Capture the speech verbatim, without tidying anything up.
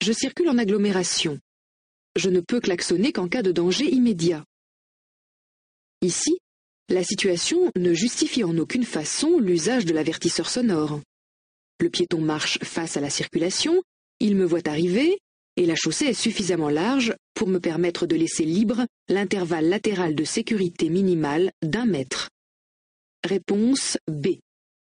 Je circule en agglomération. Je ne peux klaxonner qu'en cas de danger immédiat. Ici, la situation ne justifie en aucune façon l'usage de l'avertisseur sonore. Le piéton marche face à la circulation, il me voit arriver, et la chaussée est suffisamment large pour me permettre de laisser libre l'intervalle latéral de sécurité minimal d'un mètre. Réponse B.